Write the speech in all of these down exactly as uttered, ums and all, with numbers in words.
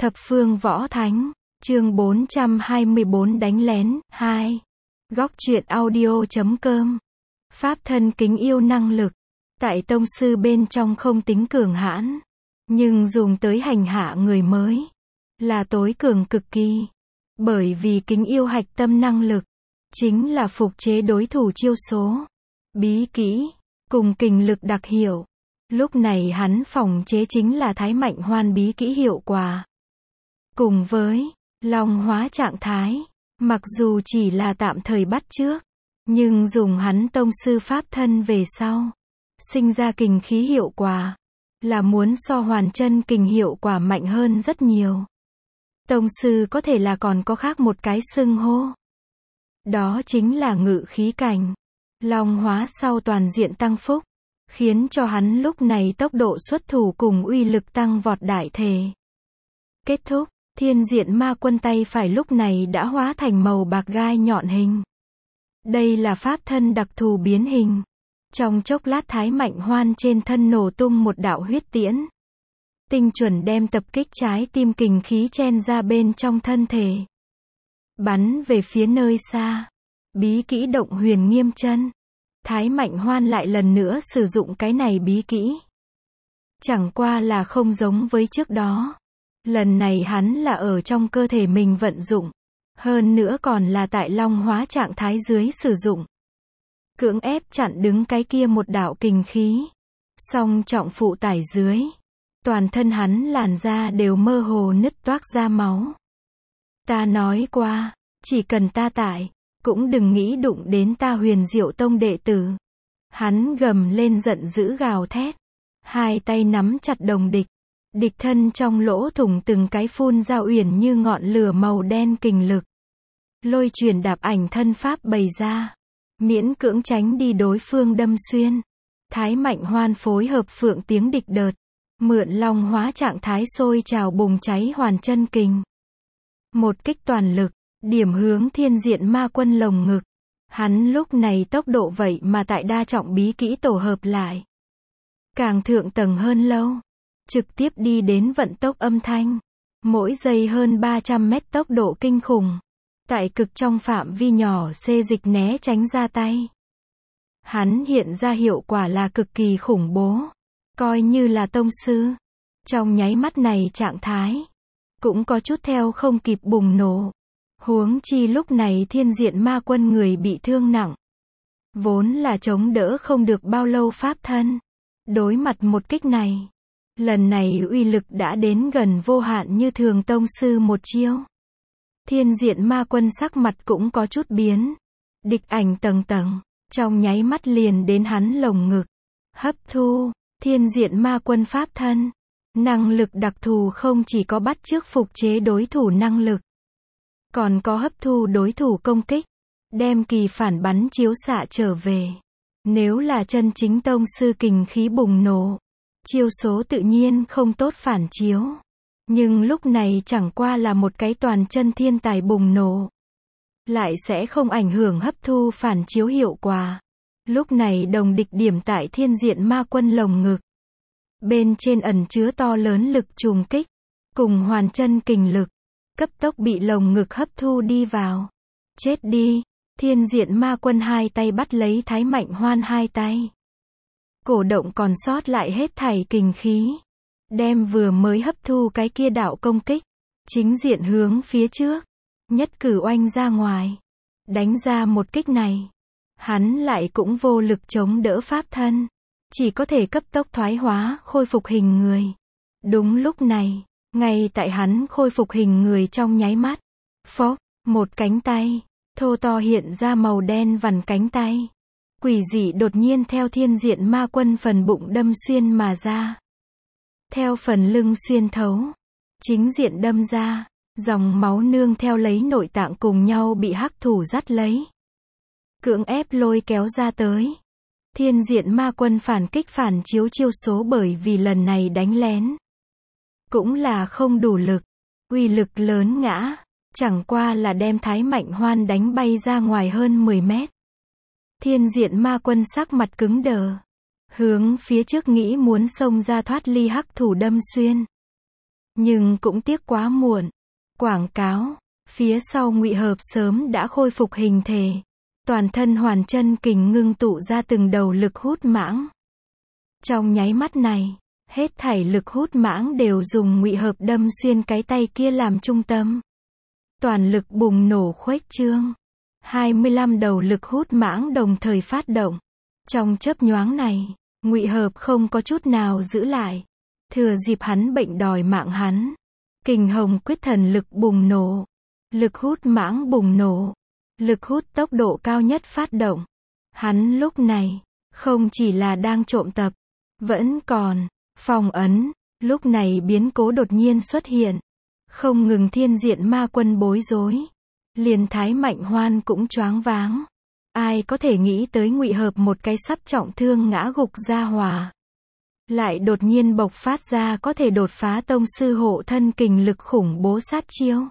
Thập phương võ thánh, chương bốn trăm hai mươi bốn đánh lén, hai. Góc truyện audio chấm com. Pháp thân kính yêu năng lực. Tại tông sư bên trong không tính cường hãn, nhưng dùng tới hành hạ người mới, là tối cường cực kỳ. Bởi vì kính yêu hạch tâm năng lực, chính là phục chế đối thủ chiêu số, bí kỹ, cùng kình lực đặc hiệu. Lúc này hắn phòng chế chính là Thái Mạnh Hoan bí kỹ hiệu quả. Cùng với long hóa trạng thái, mặc dù chỉ là tạm thời bắt chước, nhưng dùng hắn tông sư pháp thân về sau, sinh ra kình khí hiệu quả, là muốn so hoàn chân kình hiệu quả mạnh hơn rất nhiều. Tông sư có thể là còn có khác một cái xưng hô. Đó chính là ngự khí cảnh. Long hóa sau toàn diện tăng phúc, khiến cho hắn lúc này tốc độ xuất thủ cùng uy lực tăng vọt đại thể. Kết thúc, thiên diện ma quân tay phải lúc này đã hóa thành màu bạc gai nhọn hình. Đây là pháp thân đặc thù biến hình. Trong chốc lát Thái Mạnh Hoan trên thân nổ tung một đạo huyết tiễn. Tinh chuẩn đem tập kích trái tim kình khí chen ra bên trong thân thể. Bắn về phía nơi xa. Bí kỹ động huyền nghiêm chân. Thái Mạnh Hoan lại lần nữa sử dụng cái này bí kỹ. Chẳng qua là không giống với trước đó. Lần này hắn là ở trong cơ thể mình vận dụng. Hơn nữa còn là tại long hóa trạng thái dưới sử dụng. Cưỡng ép chặn đứng cái kia một đạo kình khí. Song trọng phụ tải dưới. Toàn thân hắn làn da đều mơ hồ nứt toác ra máu. Ta nói qua, chỉ cần ta tại, cũng đừng nghĩ đụng đến ta Huyền Diệu Tông đệ tử. Hắn gầm lên giận dữ gào thét. Hai tay nắm chặt đồng địch. Địch thân trong lỗ thủng từng cái phun ra uyển như ngọn lửa màu đen kình lực. Lôi truyền đạp ảnh thân pháp bày ra. Miễn cưỡng tránh đi đối phương đâm xuyên. Thái Mạnh Hoan phối hợp phượng tiếng địch đợt. Mượn long hóa trạng thái sôi trào bùng cháy hoàn chân kình. Một kích toàn lực, điểm hướng thiên diện ma quân lồng ngực. Hắn lúc này tốc độ vậy mà tại đa trọng bí kỹ tổ hợp lại. Càng thượng tầng hơn lâu. Trực tiếp đi đến vận tốc âm thanh. Mỗi giây hơn ba trăm mét tốc độ kinh khủng. Tại cực trong phạm vi nhỏ xê dịch né tránh ra tay. Hắn hiện ra hiệu quả là cực kỳ khủng bố. Coi như là tông sư. Trong nháy mắt này trạng thái. Cũng có chút theo không kịp bùng nổ. Huống chi lúc này thiên diện ma quân người bị thương nặng. Vốn là chống đỡ không được bao lâu pháp thân. Đối mặt một kích này. Lần này uy lực đã đến gần vô hạn như thường tông sư một chiêu. Thiên diện ma quân sắc mặt cũng có chút biến. Địch ảnh tầng tầng. Trong nháy mắt liền đến hắn lồng ngực. Hấp thu. Thiên diện ma quân pháp thân. Năng lực đặc thù không chỉ có bắt chước phục chế đối thủ năng lực. Còn có hấp thu đối thủ công kích. Đem kỳ phản bắn chiếu xạ trở về. Nếu là chân chính tông sư kình khí bùng nổ. Chiêu số tự nhiên không tốt phản chiếu. Nhưng lúc này chẳng qua là một cái toàn chân thiên tài bùng nổ. Lại sẽ không ảnh hưởng hấp thu phản chiếu hiệu quả. Lúc này đồng địch điểm tại thiên diện ma quân lồng ngực. Bên trên ẩn chứa to lớn lực trùng kích. Cùng hoàn chân kình lực. Cấp tốc bị lồng ngực hấp thu đi vào. Chết đi. Thiên diện ma quân hai tay bắt lấy Thái Mạnh Hoan hai tay. Cổ động còn sót lại hết thảy kình khí. Đem vừa mới hấp thu cái kia đạo công kích. Chính diện hướng phía trước. Nhất cử oanh ra ngoài. Đánh ra một kích này. Hắn lại cũng vô lực chống đỡ pháp thân. Chỉ có thể cấp tốc thoái hóa, khôi phục hình người. Đúng lúc này, ngay tại hắn khôi phục hình người trong nháy mắt. Phốc, một cánh tay. Thô to hiện ra màu đen vằn cánh tay. Quỷ dị đột nhiên theo thiên diện ma quân phần bụng đâm xuyên mà ra. Theo phần lưng xuyên thấu. Chính diện đâm ra. Dòng máu nương theo lấy nội tạng cùng nhau bị hắc thủ dắt lấy. Cưỡng ép lôi kéo ra tới. Thiên diện ma quân phản kích phản chiếu chiêu số bởi vì lần này đánh lén. Cũng là không đủ lực. Uy lực lớn ngã. Chẳng qua là đem Thái Mạnh Hoan đánh bay ra ngoài hơn mười mét. Thiên diện ma quân sắc mặt cứng đờ. Hướng phía trước nghĩ muốn xông ra thoát ly hắc thủ đâm xuyên. Nhưng cũng tiếc quá muộn. Quảng cáo. Phía sau Ngụy Hợp sớm đã khôi phục hình thể. Toàn thân hoàn chân kình ngưng tụ ra từng đầu lực hút mãng. Trong nháy mắt này, hết thảy lực hút mãng đều dùng Ngụy Hợp đâm xuyên cái tay kia làm trung tâm. Toàn lực bùng nổ khuếch trương. hai mươi lăm đầu lực hút mãng đồng thời phát động. Trong chớp nhoáng này, Ngụy Hợp không có chút nào giữ lại. Thừa dịp hắn bệnh đòi mạng hắn. Kình hồng quyết thần lực bùng nổ. Lực hút mãng bùng nổ. Lực hút tốc độ cao nhất phát động. Hắn lúc này, không chỉ là đang trộm tập, vẫn còn phong ấn. Lúc này biến cố đột nhiên xuất hiện. Không ngừng thiên diện ma quân bối rối. Liền Thái Mạnh Hoan cũng choáng váng. Ai có thể nghĩ tới Ngụy Hợp một cái sắp trọng thương ngã gục ra hỏa. Lại đột nhiên bộc phát ra có thể đột phá tông sư hộ thân kình lực khủng bố sát chiêu.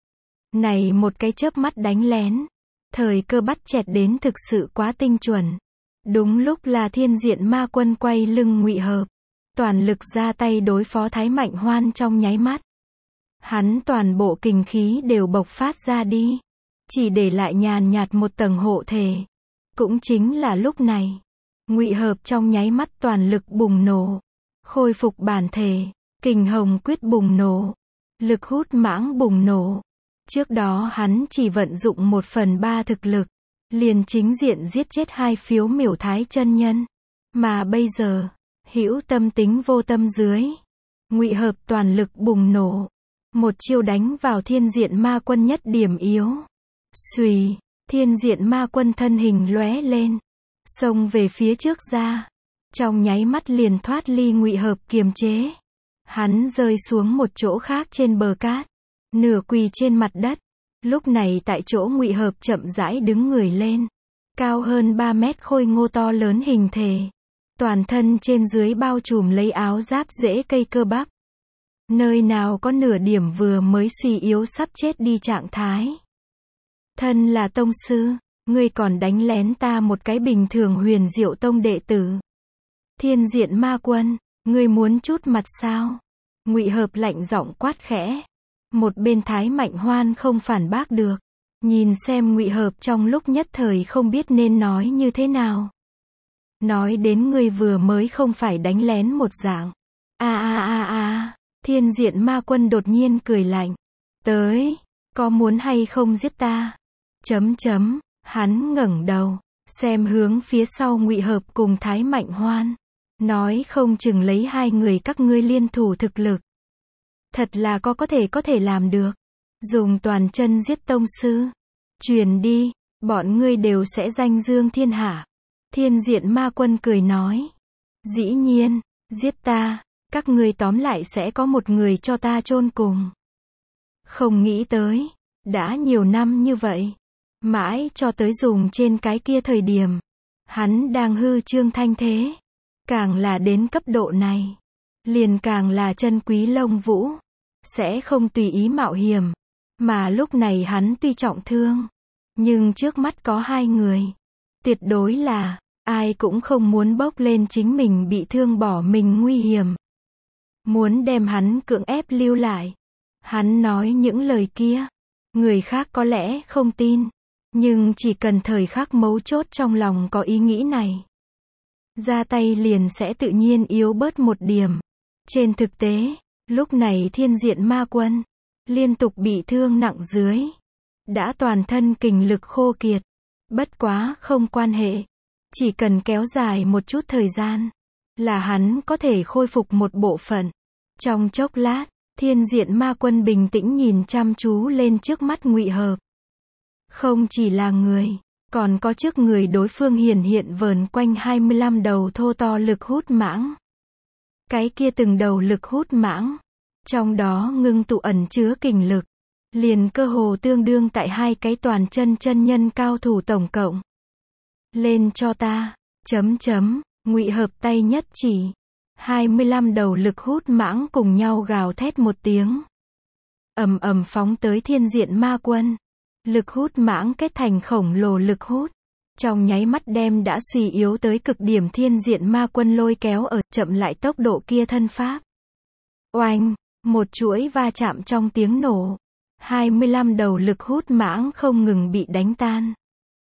Này một cái chớp mắt đánh lén. Thời cơ bắt chẹt đến thực sự quá tinh chuẩn. Đúng lúc là thiên diện ma quân quay lưng Ngụy Hợp. Toàn lực ra tay đối phó Thái Mạnh Hoan trong nháy mắt. Hắn toàn bộ kình khí đều bộc phát ra đi. Chỉ để lại nhàn nhạt một tầng hộ thể. Cũng chính là lúc này. Ngụy Hợp trong nháy mắt toàn lực bùng nổ. Khôi phục bản thể. Kình hồng quyết bùng nổ. Lực hút mãng bùng nổ. Trước đó hắn chỉ vận dụng một phần ba thực lực. Liền chính diện giết chết hai phiếu miểu thái chân nhân. Mà bây giờ, hữu tâm tính vô tâm dưới. Ngụy Hợp toàn lực bùng nổ. Một chiêu đánh vào thiên diện ma quân nhất điểm yếu. Xùy, thiên diện ma quân thân hình lóe lên. Xông về phía trước ra. Trong nháy mắt liền thoát ly Ngụy Hợp kiềm chế. Hắn rơi xuống một chỗ khác trên bờ cát. Nửa quỳ trên mặt đất. Lúc này tại chỗ Ngụy Hợp chậm rãi đứng người lên. Cao hơn ba mét khôi ngô to lớn hình thể. Toàn thân trên dưới bao trùm lấy áo giáp rễ cây cơ bắp. Nơi nào có nửa điểm vừa mới suy yếu sắp chết đi trạng thái. Thân là tông sư, ngươi còn đánh lén ta một cái bình thường Huyền Diệu Tông đệ tử. Thiên diện ma quân, ngươi muốn chút mặt sao? Ngụy Hợp lạnh giọng quát khẽ. Một bên Thái Mạnh Hoan không phản bác được. Nhìn xem Ngụy Hợp trong lúc nhất thời không biết nên nói như thế nào. Nói đến ngươi vừa mới không phải đánh lén một dạng. A a a a, thiên diện ma quân đột nhiên cười lạnh. Tới, có muốn hay không giết ta? Chấm chấm, hắn ngẩng đầu, xem hướng phía sau Ngụy Hợp cùng Thái Mạnh Hoan. Nói không chừng lấy hai người các ngươi liên thủ thực lực. Thật là có có thể có thể làm được. Dùng toàn chân giết tông sư. Truyền đi, bọn ngươi đều sẽ danh dương thiên hạ. Thiên diện ma quân cười nói. Dĩ nhiên, giết ta, các ngươi tóm lại sẽ có một người cho ta chôn cùng. Không nghĩ tới, đã nhiều năm như vậy. Mãi cho tới dùng trên cái kia thời điểm. Hắn đang hư trương thanh thế. Càng là đến cấp độ này. Liền càng là chân quý lông vũ. Sẽ không tùy ý mạo hiểm. Mà lúc này hắn tuy trọng thương. Nhưng trước mắt có hai người. Tuyệt đối là, ai cũng không muốn bốc lên chính mình bị thương bỏ mình nguy hiểm. Muốn đem hắn cưỡng ép lưu lại. Hắn nói những lời kia. Người khác có lẽ không tin. Nhưng chỉ cần thời khắc mấu chốt trong lòng có ý nghĩ này. Ra tay liền sẽ tự nhiên yếu bớt một điểm. Trên thực tế, lúc này thiên diện ma quân. Liên tục bị thương nặng dưới. Đã toàn thân kình lực khô kiệt. Bất quá không quan hệ. Chỉ cần kéo dài một chút thời gian. Là hắn có thể khôi phục một bộ phận. Trong chốc lát, thiên diện ma quân bình tĩnh nhìn chăm chú lên trước mắt Ngụy Hợp. Không chỉ là người, còn có trước người đối phương hiển hiện vờn quanh hai mươi lăm đầu thô to lực hút mãng. Cái kia từng đầu lực hút mãng. Trong đó ngưng tụ ẩn chứa kình lực. Liền cơ hồ tương đương tại hai cái toàn chân chân nhân cao thủ tổng cộng. Lên cho ta, chấm chấm, Ngụy Hợp tay nhất chỉ. hai mươi lăm đầu lực hút mãng cùng nhau gào thét một tiếng. Ầm ầm phóng tới thiên diện ma quân. Lực hút mãng kết thành khổng lồ lực hút. Trong nháy mắt đem đã suy yếu tới cực điểm thiên diện ma quân lôi kéo ở chậm lại tốc độ kia thân pháp. Oanh, Một chuỗi va chạm trong tiếng nổ. hai mươi lăm đầu lực hút mãng không ngừng bị đánh tan.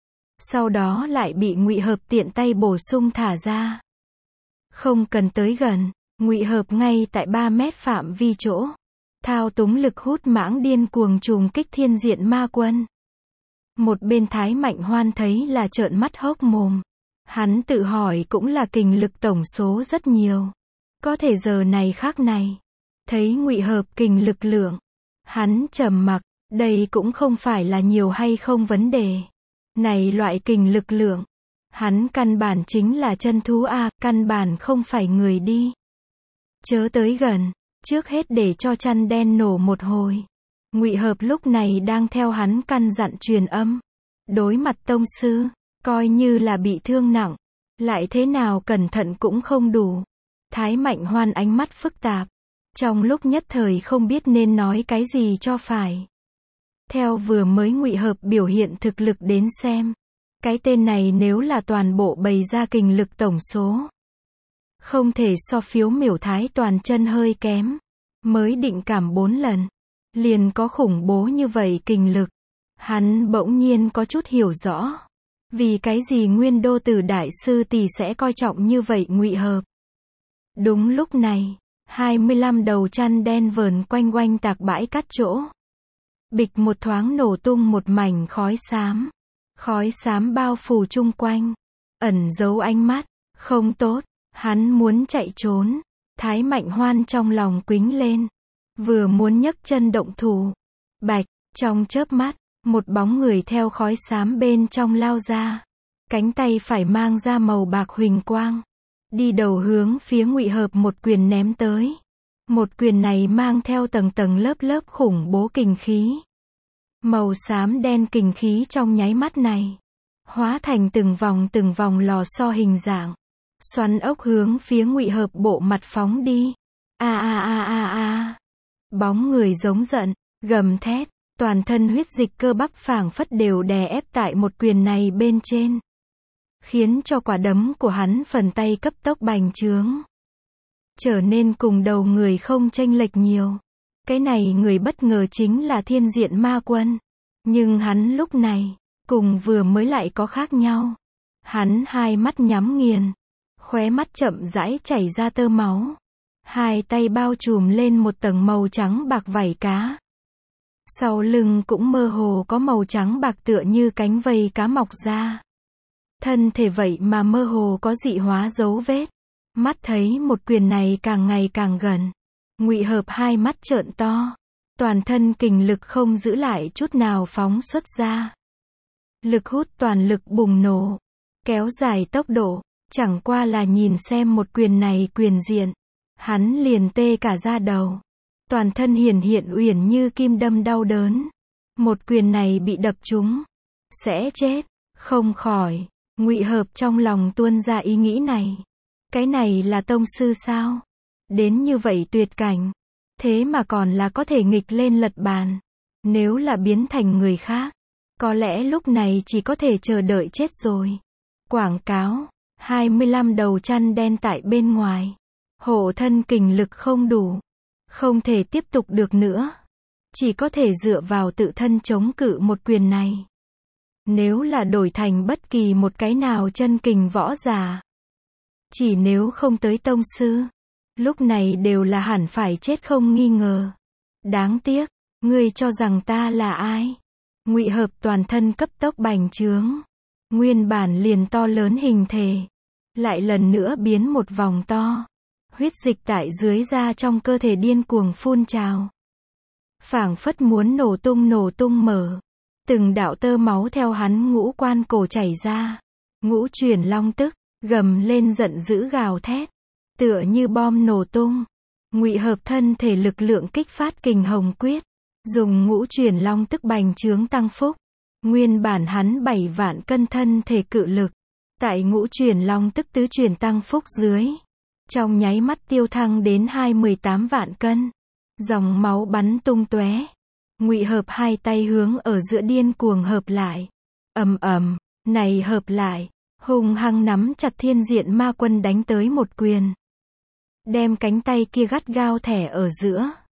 Sau đó lại bị Ngụy Hợp tiện tay bổ sung thả ra. Không cần tới gần, Ngụy Hợp ngay tại ba mét phạm vi chỗ. Thao túng lực hút mãng điên cuồng trùng kích thiên diện ma quân. Một bên Thái Mạnh Hoan thấy là trợn mắt hốc mồm. Hắn tự hỏi cũng là kình lực tổng số rất nhiều. Có thể giờ này khác này. Thấy Ngụy Hợp kình lực lượng. Hắn trầm mặc, đây cũng không phải là nhiều hay không vấn đề. Này loại kình lực lượng. Hắn căn bản chính là chân thú a, căn bản không phải người đi. Chớ tới gần, trước hết để cho chăn đen nổ một hồi. Ngụy Hợp lúc này đang theo hắn căn dặn truyền âm. Đối mặt tông sư, coi như là bị thương nặng, lại thế nào cẩn thận cũng không đủ. Thái Mạnh Hoan ánh mắt phức tạp, trong lúc nhất thời không biết nên nói cái gì cho phải. Theo vừa mới Ngụy Hợp biểu hiện thực lực đến xem, cái tên này nếu là toàn bộ bày ra kình lực tổng số, không thể so phiếu miểu thái toàn chân hơi kém. Mới định cảm bốn lần, liền có khủng bố như vậy kình lực. Hắn bỗng nhiên có chút hiểu rõ. Vì cái gì Nguyên Đô Tử Đại Sư Tỷ sẽ coi trọng như vậy Ngụy Hợp. Đúng lúc này, hai mươi lăm đầu chăn đen vờn quanh quanh tạc bãi cát chỗ. Bịch một thoáng nổ tung một mảnh khói xám. Khói xám bao phủ chung quanh. Ẩn giấu ánh mắt. Không tốt. Hắn muốn chạy trốn. Thái Mạnh Hoan trong lòng quĩnh lên. Vừa muốn nhấc chân động thủ. Bạch, trong chớp mắt, một bóng người theo khói xám bên trong lao ra. Cánh tay phải mang ra màu bạc huỳnh quang. Đi đầu hướng phía Ngụy Hợp một quyền ném tới. Một quyền này mang theo tầng tầng lớp lớp khủng bố kình khí. Màu xám đen kình khí trong nháy mắt này. Hóa thành từng vòng từng vòng lò xo hình dạng. Xoắn ốc hướng phía Ngụy Hợp bộ mặt phóng đi. A a a a a. Bóng người giống giận, gầm thét, toàn thân huyết dịch cơ bắp phảng phất đều đè ép tại một quyền này bên trên. Khiến cho quả đấm của hắn phần tay cấp tốc bành trướng. Trở nên cùng đầu người không chênh lệch nhiều. Cái này người bất ngờ chính là thiên diện ma quân. Nhưng hắn lúc này, cùng vừa mới lại có khác nhau. Hắn hai mắt nhắm nghiền. Khóe mắt chậm rãi chảy ra tơ máu. Hai tay bao trùm lên một tầng màu trắng bạc vảy cá. Sau lưng cũng mơ hồ có màu trắng bạc tựa như cánh vây cá mọc ra. Thân thể vậy mà mơ hồ có dị hóa dấu vết. Mắt thấy một quyền này càng ngày càng gần. Ngụy Hợp hai mắt trợn to. Toàn thân kình lực không giữ lại chút nào phóng xuất ra. Lực hút toàn lực bùng nổ. Kéo dài tốc độ. Chẳng qua là nhìn xem một quyền này quyền diện. Hắn liền tê cả da đầu. Toàn thân hiển hiện uyển như kim đâm đau đớn. Một quyền này bị đập trúng. Sẽ chết. Không khỏi. Ngụy Hợp trong lòng tuôn ra ý nghĩ này. Cái này là tông sư sao? Đến như vậy tuyệt cảnh. Thế mà còn là có thể nghịch lên lật bàn. Nếu là biến thành người khác. Có lẽ lúc này chỉ có thể chờ đợi chết rồi. Quảng cáo. hai mươi lăm đầu chăn đen tại bên ngoài. Hộ thân kình lực không đủ. Không thể tiếp tục được nữa. Chỉ có thể dựa vào tự thân chống cự một quyền này. Nếu là đổi thành bất kỳ một cái nào chân kình võ giả. Chỉ nếu không tới tông sư. Lúc này đều là hẳn phải chết không nghi ngờ. Đáng tiếc. Ngươi cho rằng ta là ai? Ngụy Hợp toàn thân cấp tốc bành trướng. Nguyên bản liền to lớn hình thể. Lại lần nữa biến một vòng to. Huyết dịch tại dưới da trong cơ thể điên cuồng phun trào. Phảng phất muốn nổ tung nổ tung mở. Từng đạo tơ máu theo hắn ngũ quan cổ chảy ra. Ngũ chuyển long tức, gầm lên giận dữ gào thét. Tựa như bom nổ tung. Ngụy Hợp thân thể lực lượng kích phát kình hồng quyết. Dùng ngũ chuyển long tức bành trướng tăng phúc. Nguyên bản hắn bảy vạn cân thân thể cự lực. Tại ngũ chuyển long tức tứ chuyển tăng phúc dưới. Trong nháy mắt tiêu thăng đến hai mươi tám vạn cân. Dòng máu bắn tung tóe. Ngụy Hợp hai tay hướng ở giữa điên cuồng hợp lại. Ầm ầm, này hợp lại, hung hăng nắm chặt thiên diện ma quân đánh tới một quyền. Đem cánh tay kia gắt gao thẻ ở giữa.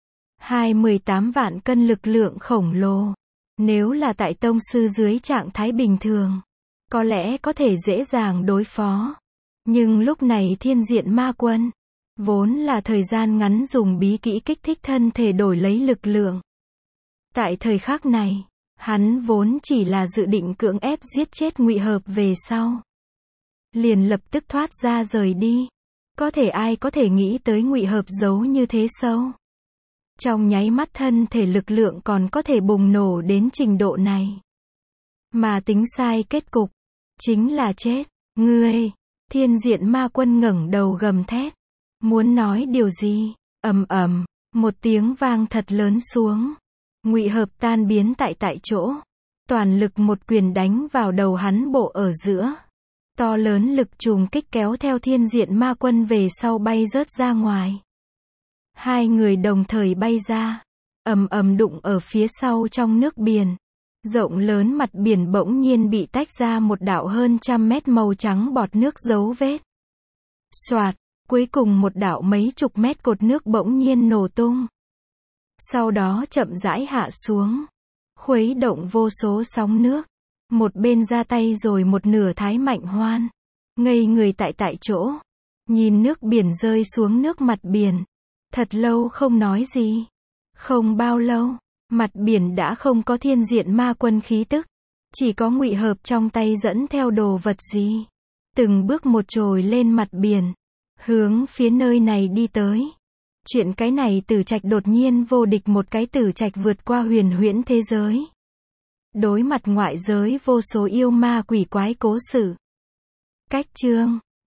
hai mươi tám vạn cân lực lượng khổng lồ. Nếu là tại tông sư dưới trạng thái bình thường, có lẽ có thể dễ dàng đối phó. Nhưng lúc này thiên diện ma quân, vốn là thời gian ngắn dùng bí kỹ kích thích thân thể đổi lấy lực lượng. Tại thời khắc này, hắn vốn chỉ là dự định cưỡng ép giết chết Ngụy Hợp về sau. Liền lập tức thoát ra rời đi. Có thể ai có thể nghĩ tới Ngụy Hợp giấu như thế sâu. Trong nháy mắt thân thể lực lượng còn có thể bùng nổ đến trình độ này. Mà tính sai kết cục, chính là chết. Ngươi, thiên diện ma quân ngẩng đầu gầm thét. Muốn nói điều gì? Ầm ầm, một tiếng vang thật lớn xuống. Ngụy Hợp tan biến tại tại chỗ. Toàn lực một quyền đánh vào đầu hắn bộ ở giữa. To lớn lực trùng kích kéo theo thiên diện ma quân về sau bay rớt ra ngoài. Hai người đồng thời bay ra, ầm ầm đụng ở phía sau trong nước biển. Rộng lớn mặt biển bỗng nhiên bị tách ra một đạo hơn trăm mét màu trắng bọt nước dấu vết. Xoạt, cuối cùng một đạo mấy chục mét cột nước bỗng nhiên nổ tung. Sau đó chậm rãi hạ xuống, khuấy động vô số sóng nước. Một bên ra tay rồi một nửa Thái Mạnh Hoan, ngây người tại tại chỗ, nhìn nước biển rơi xuống nước mặt biển. Thật lâu không nói gì. Không bao lâu, mặt biển đã không có thiên diện ma quân khí tức. Chỉ có Ngụy Hợp trong tay dẫn theo đồ vật gì. Từng bước một trồi lên mặt biển, hướng phía nơi này đi tới. Chuyện cái này Tử Trạch đột nhiên vô địch một cái Tử Trạch vượt qua huyền huyễn thế giới. Đối mặt ngoại giới vô số yêu ma quỷ quái cố sự. Cách chương